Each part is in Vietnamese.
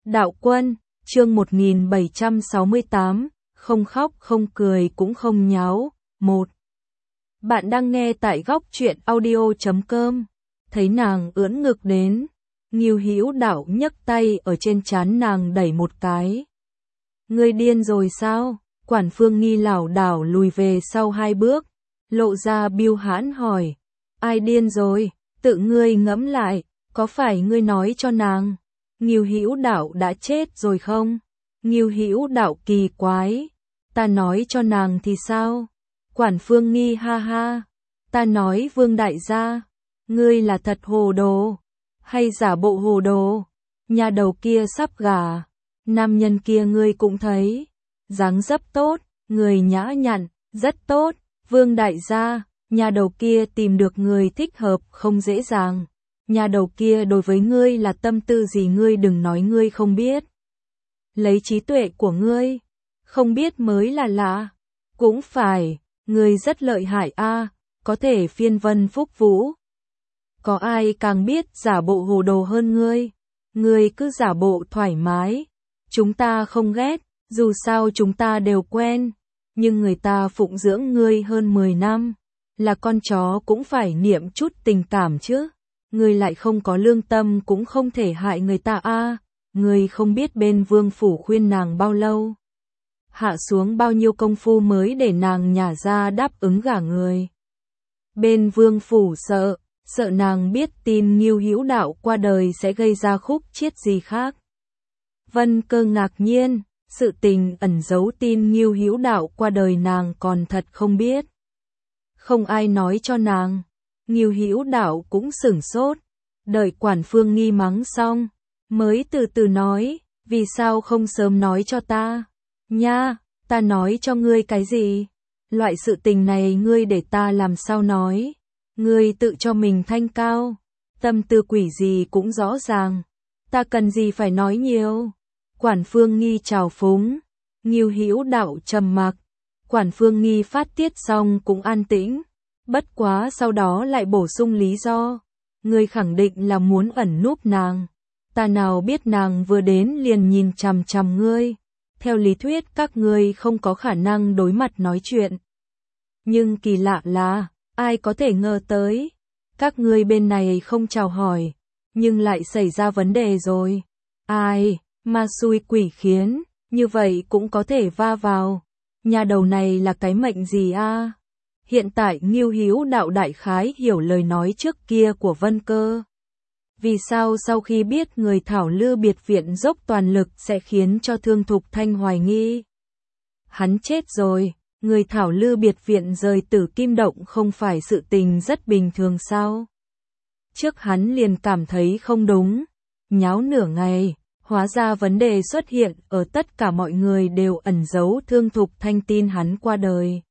Đạo Quân, chương 1768, không khóc không cười cũng không nháo. 1. Bạn đang nghe tại góc truyện audio.com. Thấy nàng ưỡn ngực đến, Ngưu Hữu Đạo nhấc tay ở trên trán nàng đẩy một cái. Ngươi điên rồi sao? Quản Phương Nghi lảo đảo lùi về sau 2 bước, lộ ra bưu hãn hỏi. Ai điên rồi? Tự ngươi ngẫm lại, có phải ngươi nói cho nàng Ngưu Hữu Đạo đã chết rồi không? Ngưu Hữu Đạo kỳ quái. Ta nói cho nàng thì sao? Quản Phương Nghi ha ha. Ta nói Vương đại gia, ngươi là thật hồ đồ, hay giả bộ hồ đồ? Nhà đầu kia sắp gả, nam nhân kia ngươi cũng thấy, dáng dấp tốt, người nhã nhặn, rất tốt. Vương đại gia, nhà đầu kia tìm được người thích hợp không dễ dàng. Nhà đầu kia đối với ngươi là tâm tư gì ngươi đừng nói ngươi không biết. Lấy trí tuệ của ngươi, không biết mới là lạ. Cũng phải, ngươi rất lợi hại a, có thể phiên vân phúc vũ. Có ai càng biết giả bộ hồ đồ hơn ngươi? Ngươi cứ giả bộ thoải mái. Chúng ta không ghét, dù sao chúng ta đều quen. Nhưng người ta phụng dưỡng ngươi hơn 10 năm. Là con chó cũng phải niệm chút tình cảm chứ. Ngươi lại không có lương tâm cũng không thể hại người ta a. Ngươi không biết bên vương phủ khuyên nàng bao lâu. Hạ xuống bao nhiêu công phu mới để nàng nhả ra đáp ứng gả người. Bên vương phủ sợ nàng biết tin Ngưu Hữu Đạo qua đời sẽ gây ra khúc chiết gì khác. Vân Cơ ngạc nhiên, sự tình ẩn giấu tin Ngưu Hữu Đạo qua đời nàng còn thật không biết. Không ai nói cho nàng. Ngưu Hữu Đạo cũng sửng sốt, đợi Quản Phương Nghi mắng xong, mới từ từ nói, vì sao không sớm nói cho ta? Nha, ta nói cho ngươi cái gì? Loại sự tình này ngươi để ta làm sao nói? Ngươi tự cho mình thanh cao, tâm tư quỷ gì cũng rõ ràng, ta cần gì phải nói nhiều? Quản Phương Nghi trào phúng, Ngưu Hữu Đạo trầm mặc, Quản Phương Nghi phát tiết xong cũng an tĩnh, bất quá sau đó lại bổ sung lý do, ngươi khẳng định là muốn ẩn núp nàng, ta nào biết nàng vừa đến liền nhìn chằm chằm ngươi, theo lý thuyết các ngươi không có khả năng đối mặt nói chuyện. Nhưng kỳ lạ là, ai có thể ngờ tới, các ngươi bên này không chào hỏi, nhưng lại xảy ra vấn đề rồi. Ai, ma xui quỷ khiến, như vậy cũng có thể va vào. Nhà đầu này là cái mệnh gì a? Hiện tại Ngưu Hữu Đạo đại khái hiểu lời nói trước kia của Vân Cơ. Vì sao sau khi biết người Thảo Lư biệt viện dốc toàn lực sẽ khiến cho Thương Thục Thanh hoài nghi? Hắn chết rồi. Người Thảo Lư biệt viện rời Tử Kim Động không phải sự tình rất bình thường sao? Trước hắn liền cảm thấy không đúng, nháo nửa ngày, hóa ra vấn đề xuất hiện ở tất cả mọi người đều ẩn giấu Thương Thục Thanh tin hắn qua đời.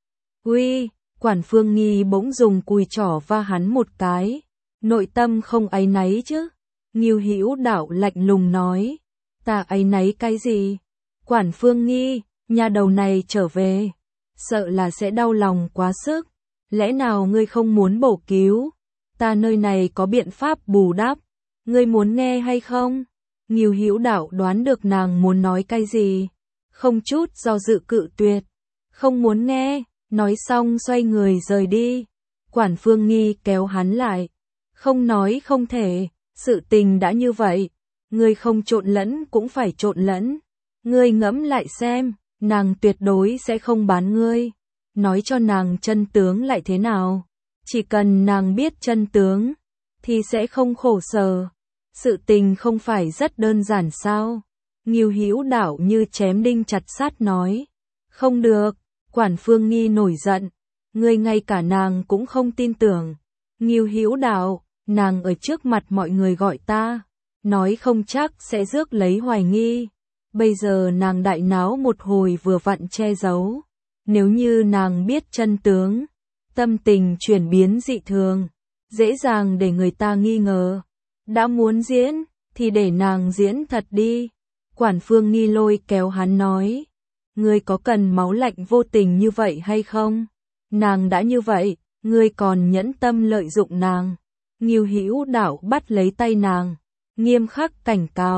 Uy, Quản Phương Nghi bỗng dùng cùi trỏ va hắn một cái, nội tâm không áy náy chứ? Ngưu Hữu Đạo lạnh lùng nói, ta áy náy cái gì? Quản Phương Nghi, nhà đầu này trở về, sợ là sẽ đau lòng quá sức, lẽ nào ngươi không muốn bổ cứu? Ta nơi này có biện pháp bù đắp, ngươi muốn nghe hay không? Ngưu Hữu Đạo đoán được nàng muốn nói cái gì, không chút do dự cự tuyệt, không muốn nghe, nói xong xoay người rời đi. Quản Phương Nghi kéo hắn lại, không nói không thể, sự tình đã như vậy, ngươi không trộn lẫn cũng phải trộn lẫn, ngươi ngẫm lại xem. Nàng tuyệt đối sẽ không bán ngươi, nói cho nàng chân tướng lại thế nào, chỉ cần nàng biết chân tướng, thì sẽ không khổ sở, sự tình không phải rất đơn giản sao? Ngưu Hữu Đạo như chém đinh chặt sắt nói, không được. Quản Phương Nghi nổi giận, ngươi ngay cả nàng cũng không tin tưởng. Ngưu Hữu Đạo, nàng ở trước mặt mọi người gọi ta, nói không chắc sẽ rước lấy hoài nghi. Bây giờ nàng đại náo một hồi vừa vặn che giấu. Nếu như nàng biết chân tướng, tâm tình chuyển biến dị thường, dễ dàng để người ta nghi ngờ. Đã muốn diễn, thì để nàng diễn thật đi. Quản Phương Nghi lôi kéo hắn nói, ngươi có cần máu lạnh vô tình như vậy hay không? Nàng đã như vậy, ngươi còn nhẫn tâm lợi dụng nàng. Ngưu Hữu Đạo bắt lấy tay nàng, nghiêm khắc cảnh cáo.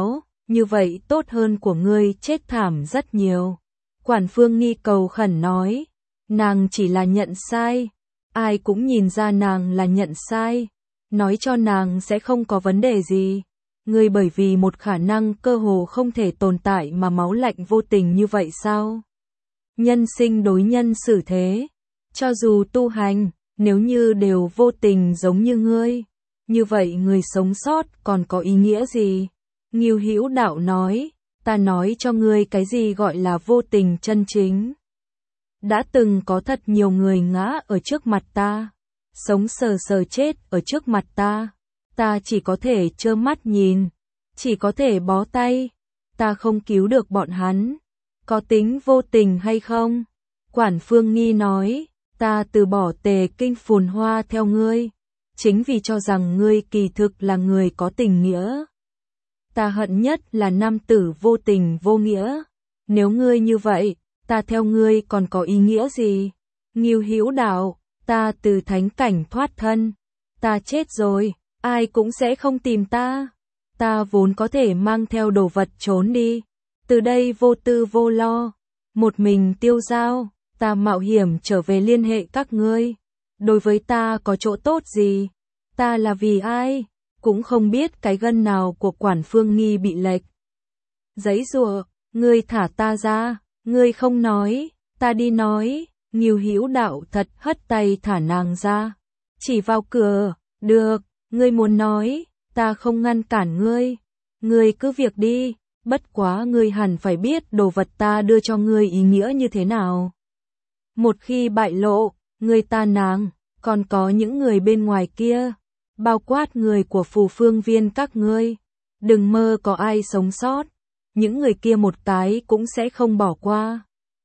như vậy tốt hơn của ngươi chết thảm rất nhiều. Quản Phương Nghi cầu khẩn nói, nàng chỉ là nhận sai, ai cũng nhìn ra nàng là nhận sai, nói cho nàng sẽ không có vấn đề gì. Ngươi bởi vì một khả năng cơ hồ không thể tồn tại mà máu lạnh vô tình như vậy sao? Nhân sinh đối nhân xử thế, cho dù tu hành, nếu như đều vô tình giống như ngươi, như vậy người sống sót còn có ý nghĩa gì? Ngưu Hữu Đạo nói, ta nói cho ngươi cái gì gọi là vô tình chân chính. Đã từng có thật nhiều người ngã ở trước mặt ta, sống sờ sờ chết ở trước mặt ta chỉ có thể trơ mắt nhìn, chỉ có thể bó tay, ta không cứu được bọn hắn, có tính vô tình hay không? Quản Phương Nghi nói, ta từ bỏ Tề Kinh Phồn Hoa theo ngươi, chính vì cho rằng ngươi kỳ thực là người có tình nghĩa. Ta hận nhất là nam tử vô tình vô nghĩa, nếu ngươi như vậy, ta theo ngươi còn có ý nghĩa gì? Ngưu Hữu Đạo, ta từ thánh cảnh thoát thân, ta chết rồi, ai cũng sẽ không tìm ta vốn có thể mang theo đồ vật trốn đi, từ đây vô tư vô lo, một mình tiêu dao, ta mạo hiểm trở về liên hệ các ngươi, đối với ta có chỗ tốt gì? Ta là vì ai? Cũng không biết cái gân nào của Quản Phương Nghi bị lệch. Giấy giụa, ngươi thả ta ra, ngươi không nói, ta đi nói. Ngưu Hữu Đạo thật hất tay thả nàng ra, chỉ vào cửa, được, ngươi muốn nói, ta không ngăn cản ngươi cứ việc đi, bất quá ngươi hẳn phải biết đồ vật ta đưa cho ngươi ý nghĩa như thế nào. Một khi bại lộ, ngươi ta nàng, còn có những người bên ngoài kia, bao quát người của Phù Phương Viên các ngươi, đừng mơ có ai sống sót, những người kia một cái cũng sẽ không bỏ qua.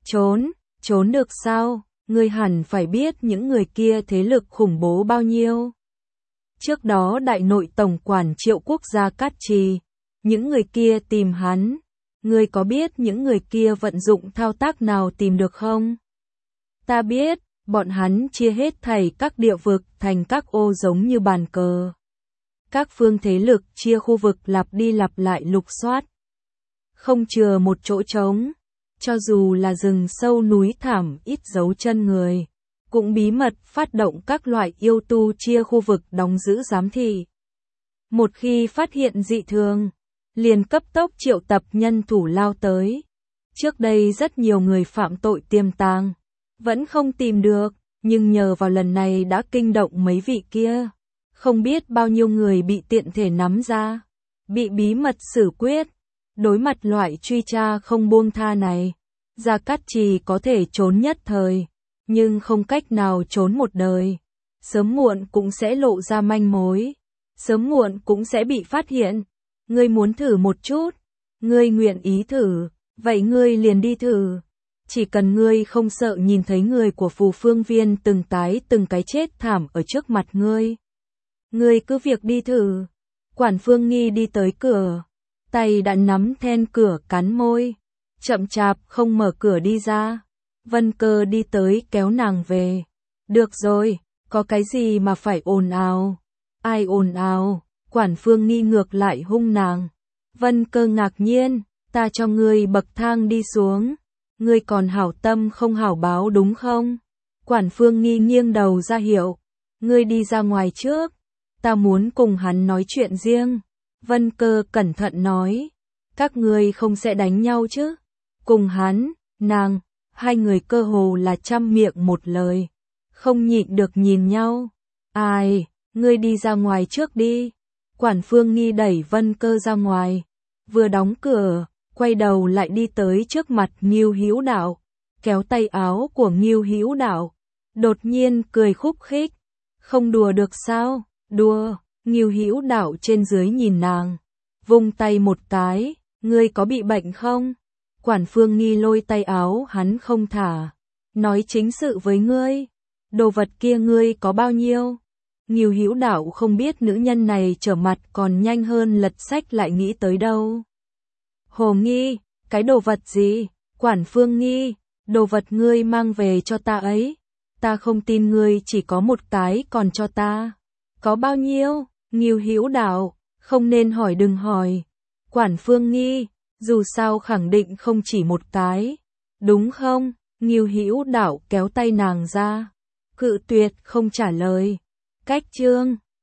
Trốn được sao? Ngươi hẳn phải biết những người kia thế lực khủng bố bao nhiêu. Trước đó đại nội tổng quản Triệu Quốc gia Cát Trì, những người kia tìm hắn, ngươi có biết những người kia vận dụng thao tác nào tìm được không? Ta biết, bọn hắn chia hết thảy các địa vực thành các ô giống như bàn cờ. Các phương thế lực chia khu vực lặp đi lặp lại lục soát, không chừa một chỗ trống. Cho dù là rừng sâu núi thẳm ít dấu chân người, cũng bí mật phát động các loại yêu tu chia khu vực đóng giữ giám thị. Một khi phát hiện dị thường, liền cấp tốc triệu tập nhân thủ lao tới. Trước đây rất nhiều người phạm tội tiềm tàng, vẫn không tìm được, nhưng nhờ vào lần này đã kinh động mấy vị kia. Không biết bao nhiêu người bị tiện thể nắm ra, bị bí mật xử quyết. Đối mặt loại truy tra không buông tha này, Gia Cát Trì có thể trốn nhất thời, nhưng không cách nào trốn một đời. Sớm muộn cũng sẽ lộ ra manh mối, sớm muộn cũng sẽ bị phát hiện. Ngươi muốn thử một chút, ngươi nguyện ý thử, vậy ngươi liền đi thử. Chỉ cần ngươi không sợ nhìn thấy người của Phù Phương Viên từng cái chết thảm ở trước mặt ngươi cứ việc đi thử. Quản Phương Nghi đi tới cửa, tay đã nắm then cửa cắn môi, chậm chạp không mở cửa đi ra. Vân Cơ đi tới kéo nàng về. Được rồi, có cái gì mà phải ồn ào? Ai ồn ào? Quản Phương Nghi ngược lại hung nàng. Vân Cơ ngạc nhiên, ta cho ngươi bậc thang đi xuống, ngươi còn hảo tâm không hảo báo đúng không? Quản Phương Nghi nghiêng đầu ra hiệu, ngươi đi ra ngoài trước, ta muốn cùng hắn nói chuyện riêng. Vân Cơ cẩn thận nói, các ngươi không sẽ đánh nhau chứ? Cùng hắn, nàng, hai người cơ hồ là trăm miệng một lời, không nhịn được nhìn nhau. Ai, ngươi đi ra ngoài trước đi. Quản Phương Nghi đẩy Vân Cơ ra ngoài, vừa đóng cửa, quay đầu lại đi tới trước mặt Ngưu Hữu Đạo, kéo tay áo của Ngưu Hữu Đạo, đột nhiên cười khúc khích, không đùa được sao? Đùa. Ngưu Hữu Đạo trên dưới nhìn nàng, vung tay một cái, ngươi có bị bệnh không? Quản Phương Nghi lôi tay áo hắn không thả, nói chính sự với ngươi, đồ vật kia ngươi có bao nhiêu? Ngưu Hữu Đạo không biết nữ nhân này trở mặt còn nhanh hơn lật sách lại nghĩ tới đâu. Hồ Nghi, cái đồ vật gì? Quản Phương Nghi, đồ vật ngươi mang về cho ta ấy, ta không tin ngươi chỉ có một cái còn cho ta. Có bao nhiêu? Ngưu Hữu Đạo, không nên hỏi đừng hỏi. Quản Phương Nghi, dù sao khẳng định không chỉ một cái, đúng không? Ngưu Hữu Đạo kéo tay nàng ra, cự tuyệt không trả lời. Cách Trương